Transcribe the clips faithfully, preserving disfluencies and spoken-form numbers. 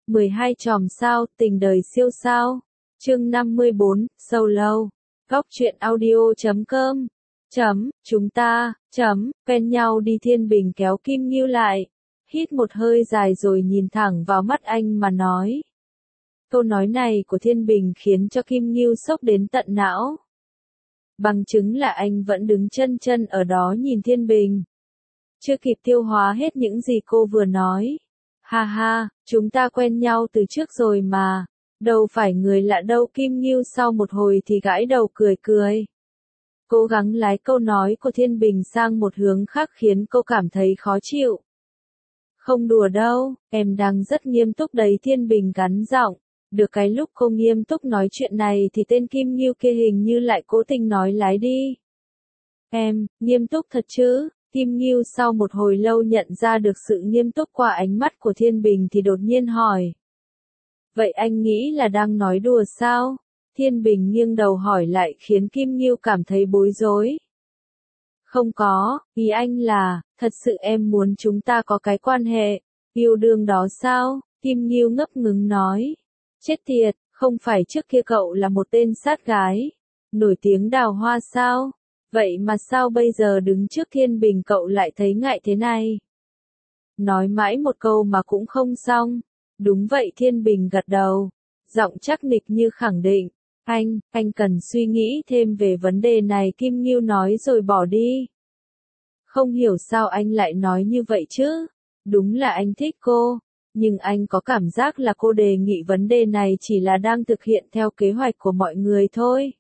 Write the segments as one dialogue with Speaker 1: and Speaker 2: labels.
Speaker 1: mười hai chòm sao, tình đời siêu sao. Chương năm mươi bốn, Solo. Góc truyện audio chấm com. Chấm, chúng ta, chấm, quen nhau đi. Thiên Bình kéo Kim Ngưu lại. Hít một hơi dài rồi nhìn thẳng vào mắt anh mà nói. Câu nói này của Thiên Bình khiến cho Kim Ngưu sốc đến tận não. Bằng chứng là anh vẫn đứng chân chân ở đó nhìn Thiên Bình. Chưa kịp tiêu hóa hết những gì cô vừa nói. Ha ha, chúng ta quen nhau từ trước rồi mà. Đâu phải người lạ đâu. Kim Ngưu sau một hồi thì gãi đầu cười cười. Cố gắng lái câu nói của Thiên Bình sang một hướng khác khiến cô cảm thấy khó chịu. Không đùa đâu, em đang rất nghiêm túc đấy. Thiên Bình gắn giọng. Được cái lúc cô nghiêm túc nói chuyện này thì tên Kim Ngưu kia hình như lại cố tình nói lái đi. Em, nghiêm túc thật chứ? Kim Ngưu sau một hồi lâu nhận ra được sự nghiêm túc qua ánh mắt của Thiên Bình thì đột nhiên hỏi. Vậy anh nghĩ là đang nói đùa sao? Thiên Bình nghiêng đầu hỏi lại khiến Kim Ngưu cảm thấy bối rối. Không có, ý anh là, thật sự em muốn chúng ta có cái quan hệ, yêu đương đó sao? Kim Ngưu ngấp ngừng nói. Chết tiệt, không phải trước kia cậu là một tên sát gái, nổi tiếng đào hoa sao? Vậy mà sao bây giờ đứng trước Thiên Bình cậu lại thấy ngại thế này? Nói mãi một câu mà cũng không xong. Đúng vậy. Thiên Bình gật đầu, giọng chắc nịch như khẳng định. Anh, anh cần suy nghĩ thêm về vấn đề này. Kim Ngưu nói rồi bỏ đi. Không hiểu sao anh lại nói như vậy chứ. Đúng là anh thích cô. Nhưng anh có cảm giác là cô đề nghị vấn đề này chỉ là đang thực hiện theo kế hoạch của mọi người thôi.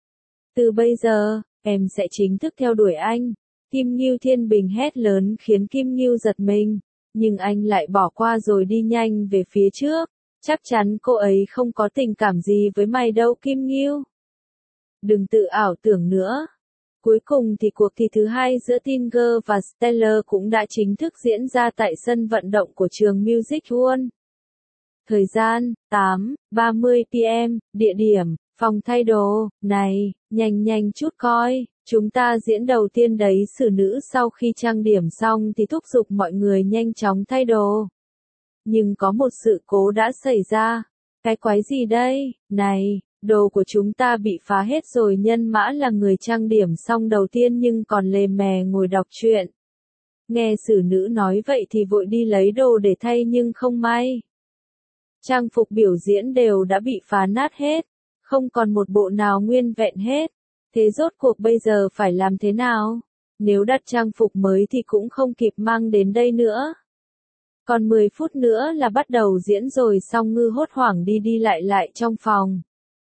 Speaker 1: Từ bây giờ, em sẽ chính thức theo đuổi anh. Kim Ngưu. Thiên Bình hét lớn khiến Kim Ngưu giật mình. Nhưng anh lại bỏ qua rồi đi nhanh về phía trước. Chắc chắn cô ấy không có tình cảm gì với mày đâu Kim Ngưu. Đừng tự ảo tưởng nữa. Cuối cùng thì cuộc thi thứ hai giữa Tiger và Stellar cũng đã chính thức diễn ra tại sân vận động của trường Music One. Thời gian, tám ba mươi p m, địa điểm, phòng thay đồ. Này, nhanh nhanh chút coi, chúng ta diễn đầu tiên đấy. Xử nữ sau khi trang điểm xong thì thúc giục mọi người nhanh chóng thay đồ. Nhưng có một sự cố đã xảy ra. Cái quái gì đây? Này, đồ của chúng ta bị phá hết rồi. Nhân Mã là người trang điểm xong đầu tiên nhưng còn lề mè ngồi đọc truyện. Nghe xử nữ nói vậy thì vội đi lấy đồ để thay nhưng không may. Trang phục biểu diễn đều đã bị phá nát hết. Không còn một bộ nào nguyên vẹn hết. Thế rốt cuộc bây giờ phải làm thế nào? Nếu đặt trang phục mới thì cũng không kịp mang đến đây nữa. Còn mười phút nữa là bắt đầu diễn rồi. Song Ngư hốt hoảng đi đi lại lại trong phòng.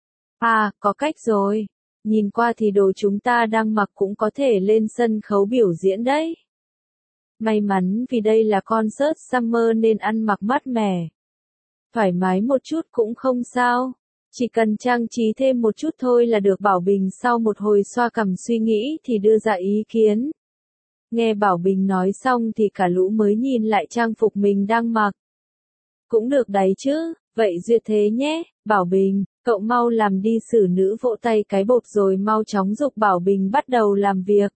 Speaker 1: À, có cách rồi. Nhìn qua thì đồ chúng ta đang mặc cũng có thể lên sân khấu biểu diễn đấy. May mắn vì đây là concert summer nên ăn mặc mát mẻ. Thoải mái một chút cũng không sao. Chỉ cần trang trí thêm một chút thôi là được. Bảo Bình sau một hồi xoa cằm suy nghĩ thì đưa ra ý kiến. Nghe Bảo Bình nói xong thì cả lũ mới nhìn lại trang phục mình đang mặc. Cũng được đấy chứ, vậy duyệt thế nhé, Bảo Bình, cậu mau làm đi. Xử nữ vỗ tay cái bột rồi mau chóng giục Bảo Bình bắt đầu làm việc.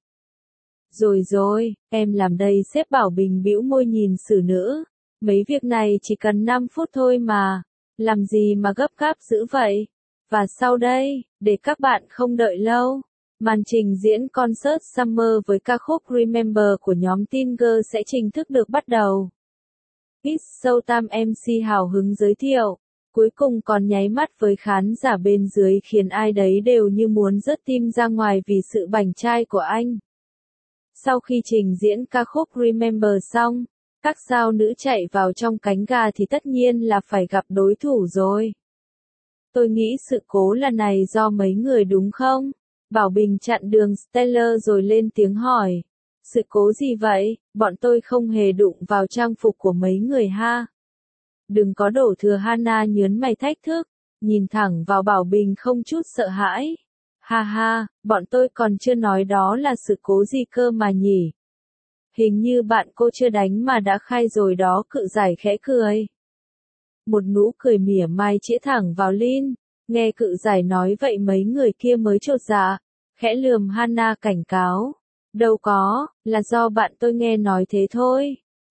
Speaker 1: Rồi rồi, em làm đây. Sếp. Bảo Bình bĩu môi nhìn xử nữ. Mấy việc này chỉ cần năm phút thôi mà, làm gì mà gấp gáp dữ vậy? Và sau đây, để các bạn không đợi lâu, màn trình diễn concert Summer với ca khúc Remember của nhóm Tiger sẽ chính thức được bắt đầu. It's Showtime. em xê hào hứng giới thiệu, cuối cùng còn nháy mắt với khán giả bên dưới khiến ai đấy đều như muốn rớt tim ra ngoài vì sự bảnh trai của anh. Sau khi trình diễn ca khúc Remember xong, các sao nữ chạy vào trong cánh gà thì tất nhiên là phải gặp đối thủ rồi. Tôi nghĩ sự cố lần này do mấy người đúng không? Bảo Bình chặn đường Stellar rồi lên tiếng hỏi. Sự cố gì vậy? Bọn tôi không hề đụng vào trang phục của mấy người ha. Đừng có đổ thừa. Hana nhớn mày thách thức, nhìn thẳng vào Bảo Bình không chút sợ hãi. Ha ha, bọn tôi còn chưa nói đó là sự cố gì cơ mà nhỉ? Hình như bạn cô chưa đánh mà đã khai rồi đó. Cự giải khẽ cười. Một nụ cười mỉa mai chĩa thẳng vào Lin. Nghe cự giải nói vậy mấy người kia mới chột dạ, khẽ lườm Hana cảnh cáo. Đâu có, là do bạn tôi nghe nói thế thôi.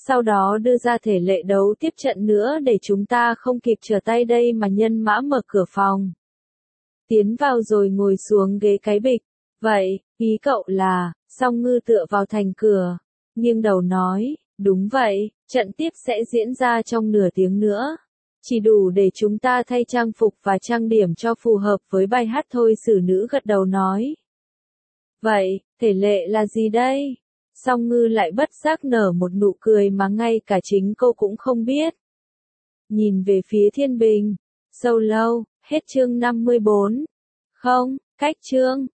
Speaker 1: sau đó đưa ra thể lệ đấu tiếp trận nữa để chúng ta không kịp trở tay đây mà nhân mã mở cửa phòng. Tiến vào rồi ngồi xuống ghế cái bịch. Vậy, ý cậu là, Song Ngư tựa vào thành cửa, nghiêng đầu nói, đúng vậy, trận tiếp sẽ diễn ra trong nửa tiếng nữa. Chỉ đủ để chúng ta thay trang phục và trang điểm cho phù hợp với bài hát thôi. Xử nữ gật đầu nói. Vậy, thể lệ là gì đây? Song Ngư lại bất giác nở một nụ cười mà ngay cả chính cô cũng không biết. Nhìn về phía Thiên Bình. Solo, hết chương năm mươi bốn. Không, cách chương.